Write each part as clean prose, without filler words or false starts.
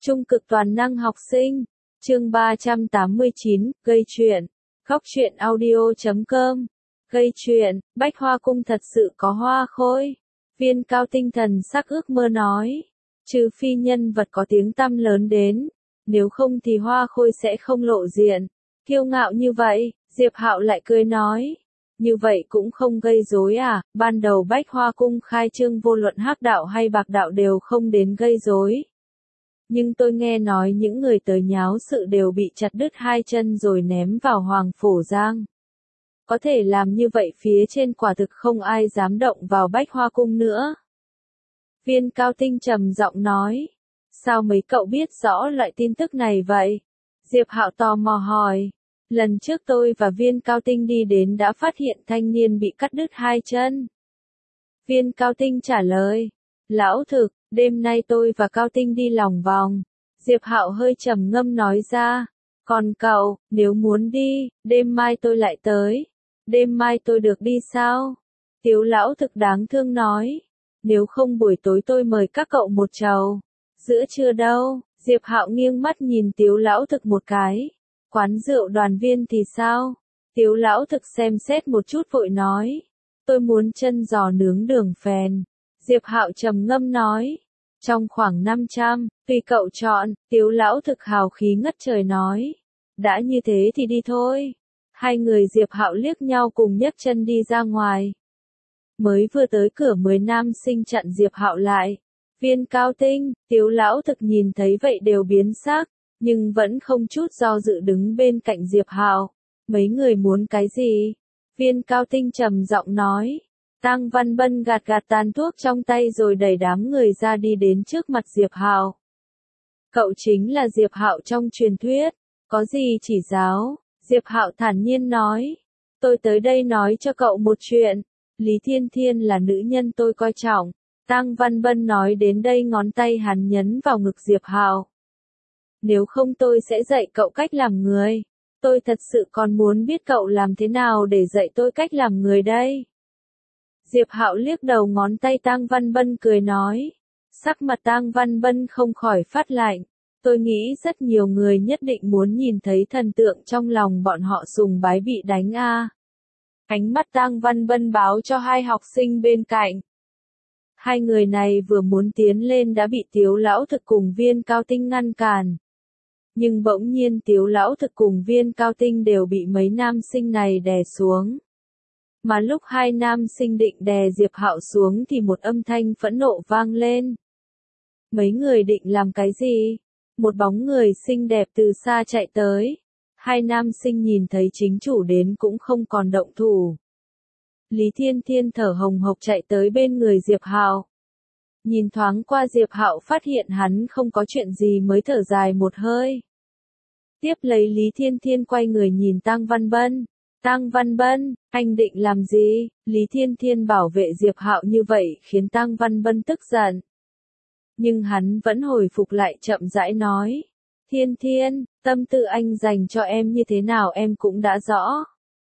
Trung cực toàn năng học sinh, chương 389, gây chuyện. Góc truyện audio.com. Gây chuyện, Bách Hoa Cung thật sự có hoa khôi. Viên Cao tinh thần sắc ước mơ nói. Trừ phi nhân vật có tiếng tăm lớn đến, nếu không thì hoa khôi sẽ không lộ diện. Kiêu ngạo như vậy, Diệp Hạo lại cười nói. Như vậy cũng không gây rối à, ban đầu Bách Hoa Cung khai trương vô luận hắc đạo hay bạc đạo đều không đến gây rối. Nhưng tôi nghe nói những người tới nháo sự đều bị chặt đứt hai chân rồi ném vào Hoàng Phổ Giang. Có thể làm như vậy phía trên quả thực không ai dám động vào Bách Hoa Cung nữa. Viên Cao tinh trầm giọng nói. Sao mấy cậu biết rõ loại tin tức này vậy? Diệp Hạo tò mò hỏi. Lần trước tôi và Viên Cao tinh đi đến đã phát hiện thanh niên bị cắt đứt hai chân. Viên Cao tinh trả lời. Lão thực, đêm nay tôi và Cao tinh đi lòng vòng. Diệp Hạo hơi trầm ngâm nói ra. Còn cậu, nếu muốn đi, đêm mai tôi lại tới. Đêm mai tôi được đi sao? Tiếu lão thực đáng thương nói. Nếu không buổi tối tôi mời các cậu một chầu. Giữa trưa đâu? Diệp Hạo nghiêng mắt nhìn Tiếu lão thực một cái. Quán rượu Đoàn Viên thì sao? Tiếu lão thực xem xét một chút vội nói. Tôi muốn chân giò nướng đường phèn. Diệp Hạo trầm ngâm nói. Trong khoảng 500, tùy cậu chọn, Tiếu lão thực hào khí ngất trời nói. Đã như thế thì đi thôi. Hai người Diệp Hạo liếc nhau cùng nhấc chân đi ra ngoài. Mới vừa tới cửa 10 nam sinh chặn Diệp Hạo lại. Viên Cao tinh, Tiếu lão thực nhìn thấy vậy đều biến sắc, nhưng vẫn không chút do dự đứng bên cạnh Diệp Hạo. Mấy người muốn cái gì? Viên Cao tinh trầm giọng nói. Tang Văn Bân gạt gạt tàn thuốc trong tay rồi đẩy đám người ra đi đến trước mặt Diệp Hạo. Cậu chính là Diệp Hạo trong truyền thuyết, có gì chỉ giáo? Diệp Hạo thản nhiên nói. Tôi tới đây nói cho cậu một chuyện. Lý Thiên Thiên là nữ nhân tôi coi trọng. Tang Văn Bân nói đến đây ngón tay hắn nhấn vào ngực Diệp Hạo. Nếu không tôi sẽ dạy cậu cách làm người. Tôi thật sự còn muốn biết cậu làm thế nào để dạy tôi cách làm người đây. Diệp Hạo liếc đầu ngón tay Tang Văn Bân cười nói. Sắc mặt Tang Văn Bân không khỏi phát lạnh. Tôi nghĩ rất nhiều người nhất định muốn nhìn thấy thần tượng trong lòng bọn họ sùng bái bị đánh a. Ánh mắt Tang Văn Bân báo cho hai học sinh bên cạnh. Hai người này vừa muốn tiến lên đã bị Tiếu lão thực cùng Viên Cao tinh ngăn cản. Nhưng bỗng nhiên Tiếu lão thực cùng Viên Cao tinh đều bị mấy nam sinh này đè xuống. Mà lúc hai nam sinh định đè Diệp Hạo xuống thì một âm thanh phẫn nộ vang lên. Mấy người định làm cái gì? Một bóng người xinh đẹp từ xa chạy tới. Hai nam sinh nhìn thấy chính chủ đến cũng không còn động thủ. Lý Thiên Thiên thở hồng hộc chạy tới bên người Diệp Hạo. Nhìn thoáng qua Diệp Hạo phát hiện hắn không có chuyện gì mới thở dài một hơi. Tiếp lấy Lý Thiên Thiên quay người nhìn Tang Văn Bân. Tang Văn Bân, anh định làm gì? Lý Thiên Thiên bảo vệ Diệp Hạo như vậy khiến Tang Văn Bân tức giận. Nhưng hắn vẫn hồi phục lại chậm rãi nói. Thiên Thiên, tâm tư anh dành cho em như thế nào em cũng đã rõ.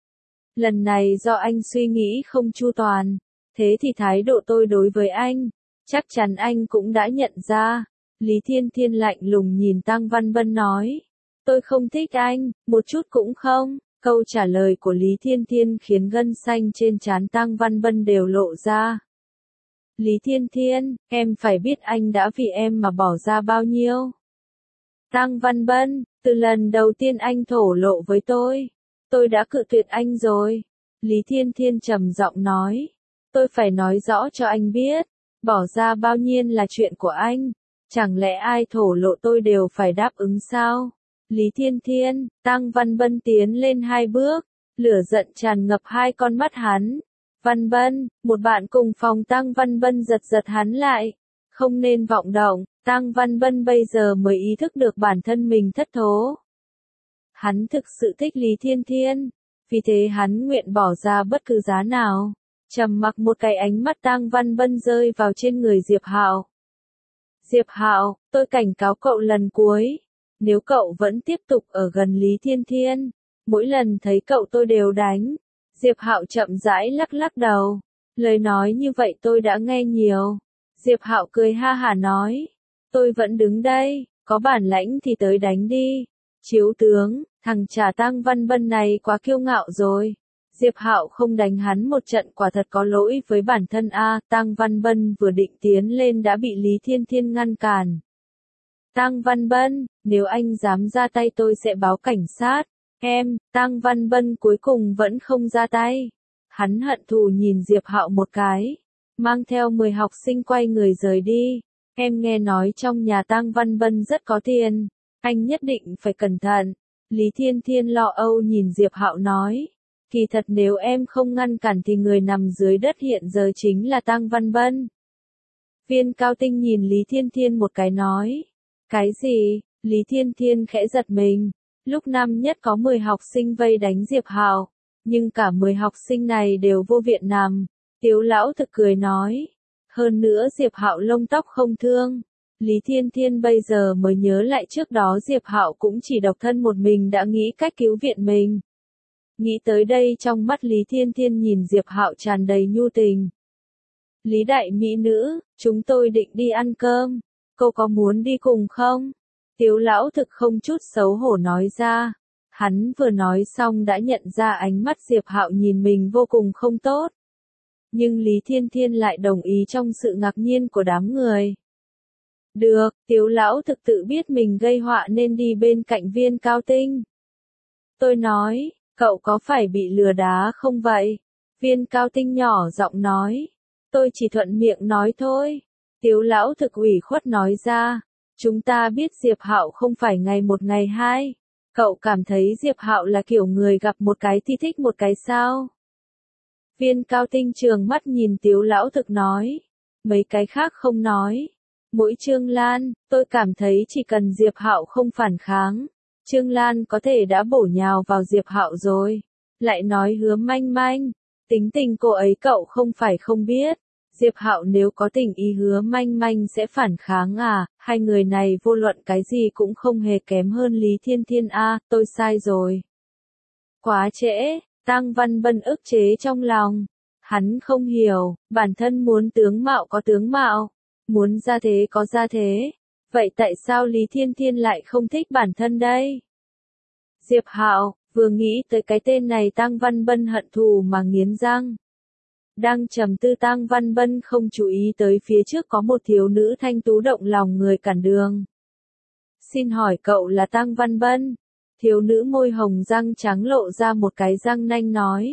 Lần này do anh suy nghĩ không chu toàn. Thế thì thái độ tôi đối với anh, chắc chắn anh cũng đã nhận ra. Lý Thiên Thiên lạnh lùng nhìn Tang Văn Bân nói. Tôi không thích anh, một chút cũng không. Câu trả lời của Lý Thiên Thiên khiến gân xanh trên trán Tang Văn Bân đều lộ ra. Lý Thiên Thiên, em phải biết anh đã vì em mà bỏ ra bao nhiêu. Tang Văn Bân, từ lần đầu tiên anh thổ lộ với tôi đã cự tuyệt anh rồi. Lý Thiên Thiên trầm giọng nói. Tôi phải nói rõ cho anh biết, bỏ ra bao nhiêu là chuyện của anh. Chẳng lẽ ai thổ lộ tôi đều phải đáp ứng sao? Lý Thiên Thiên, Tang Văn Bân tiến lên hai bước, lửa giận tràn ngập hai con mắt hắn. Văn Bân, một bạn cùng phòng Tang Văn Bân giật giật hắn lại. Không nên vọng động, Tang Văn Bân bây giờ mới ý thức được bản thân mình thất thố. Hắn thực sự thích Lý Thiên Thiên, vì thế hắn nguyện bỏ ra bất cứ giá nào. Trầm mặc một cái ánh mắt Tang Văn Bân rơi vào trên người Diệp Hạo. Diệp Hạo, tôi cảnh cáo cậu lần cuối. Nếu cậu vẫn tiếp tục ở gần Lý Thiên Thiên, mỗi lần thấy cậu tôi đều đánh. Diệp Hạo chậm rãi lắc lắc đầu. Lời nói như vậy tôi đã nghe nhiều. Diệp Hạo cười ha hả nói. Tôi vẫn đứng đây, có bản lãnh thì tới đánh đi. Chiếu tướng, thằng Trà Tang Văn Bân này quá kiêu ngạo rồi. Diệp Hạo không đánh hắn một trận quả thật có lỗi với bản thân a. Tang Văn Bân vừa định tiến lên đã bị Lý Thiên Thiên ngăn cản. Tang Văn Bân, nếu anh dám ra tay tôi sẽ báo cảnh sát. Em, Tang Văn Bân cuối cùng vẫn không ra tay. Hắn hận thù nhìn Diệp Hạo một cái, mang theo 10 học sinh quay người rời đi. Em nghe nói trong nhà Tang Văn Bân rất có tiền, anh nhất định phải cẩn thận. Lý Thiên Thiên lo âu nhìn Diệp Hạo nói, kỳ thật nếu em không ngăn cản thì người nằm dưới đất hiện giờ chính là Tang Văn Bân. Viên Cao Tinh nhìn Lý Thiên Thiên một cái nói, cái gì? Lý Thiên Thiên khẽ giật mình. Lúc năm nhất có 10 học sinh vây đánh Diệp Hạo, nhưng cả 10 học sinh này đều vô viện nằm. Tiếu lão thực cười nói, hơn nữa Diệp Hạo lông tóc không thương. Lý Thiên Thiên bây giờ mới nhớ lại trước đó Diệp Hạo cũng chỉ độc thân một mình đã nghĩ cách cứu viện mình. Nghĩ tới đây trong mắt Lý Thiên Thiên nhìn Diệp Hạo tràn đầy nhu tình. Lý đại mỹ nữ, chúng tôi định đi ăn cơm, cô có muốn đi cùng không? Tiếu lão thực không chút xấu hổ nói ra. Hắn vừa nói xong đã nhận ra ánh mắt Diệp Hạo nhìn mình vô cùng không tốt. Nhưng Lý Thiên Thiên lại đồng ý trong sự ngạc nhiên của đám người. Được, Tiếu lão thực tự biết mình gây họa nên đi bên cạnh Viên Cao Tinh. Tôi nói, cậu có phải bị lừa đá không vậy? Viên Cao Tinh nhỏ giọng nói. Tôi chỉ thuận miệng nói thôi. Tiếu lão thực ủy khuất nói ra. Chúng ta biết Diệp Hạo không phải ngày một ngày hai. Cậu cảm thấy Diệp Hạo là kiểu người gặp một cái thì thích một cái sao? Viên Cao Tinh trừng mắt nhìn Tiếu lão thực nói. Mấy cái khác không nói. Mỗi Trương Lan, tôi cảm thấy chỉ cần Diệp Hạo không phản kháng, Trương Lan có thể đã bổ nhào vào Diệp Hạo rồi. Lại nói Hứa Manh Manh, tính tình cô ấy cậu không phải không biết. Diệp Hạo nếu có tình ý Hứa Manh Manh sẽ phản kháng à, hai người này vô luận cái gì cũng không hề kém hơn Lý Thiên Thiên a, tôi sai rồi. Quá trễ, Tang Văn Bân ức chế trong lòng. Hắn không hiểu, bản thân muốn tướng mạo có tướng mạo, muốn gia thế có gia thế. Vậy tại sao Lý Thiên Thiên lại không thích bản thân đây? Diệp Hạo, vừa nghĩ tới cái tên này Tang Văn Bân hận thù mà nghiến răng. Đang trầm tư Tang Văn Bân không chú ý tới phía trước có một thiếu nữ thanh tú động lòng người cản đường. Xin hỏi cậu là Tang Văn Bân? Thiếu nữ môi hồng răng trắng lộ ra một cái răng nanh nói.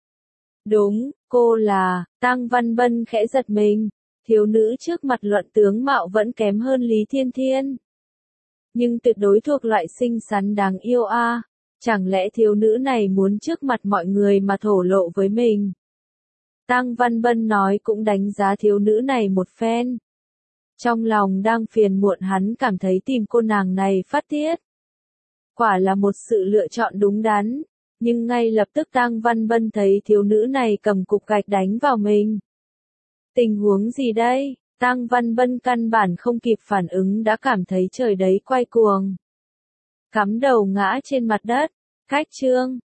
Đúng, cô là. Tang Văn Bân khẽ giật mình. Thiếu nữ trước mặt luận tướng mạo vẫn kém hơn Lý Thiên Thiên. Nhưng tuyệt đối thuộc loại xinh xắn đáng yêu a. Chẳng lẽ thiếu nữ này muốn trước mặt mọi người mà thổ lộ với mình? Tang Văn Bân nói cũng đánh giá thiếu nữ này một phen. Trong lòng đang phiền muộn hắn cảm thấy tìm cô nàng này phát tiết. Quả là một sự lựa chọn đúng đắn. Nhưng ngay lập tức Tang Văn Bân thấy thiếu nữ này cầm cục gạch đánh vào mình. Tình huống gì đây? Tang Văn Bân căn bản không kịp phản ứng đã cảm thấy trời đấy quay cuồng. Cắm đầu ngã trên mặt đất. Cách chương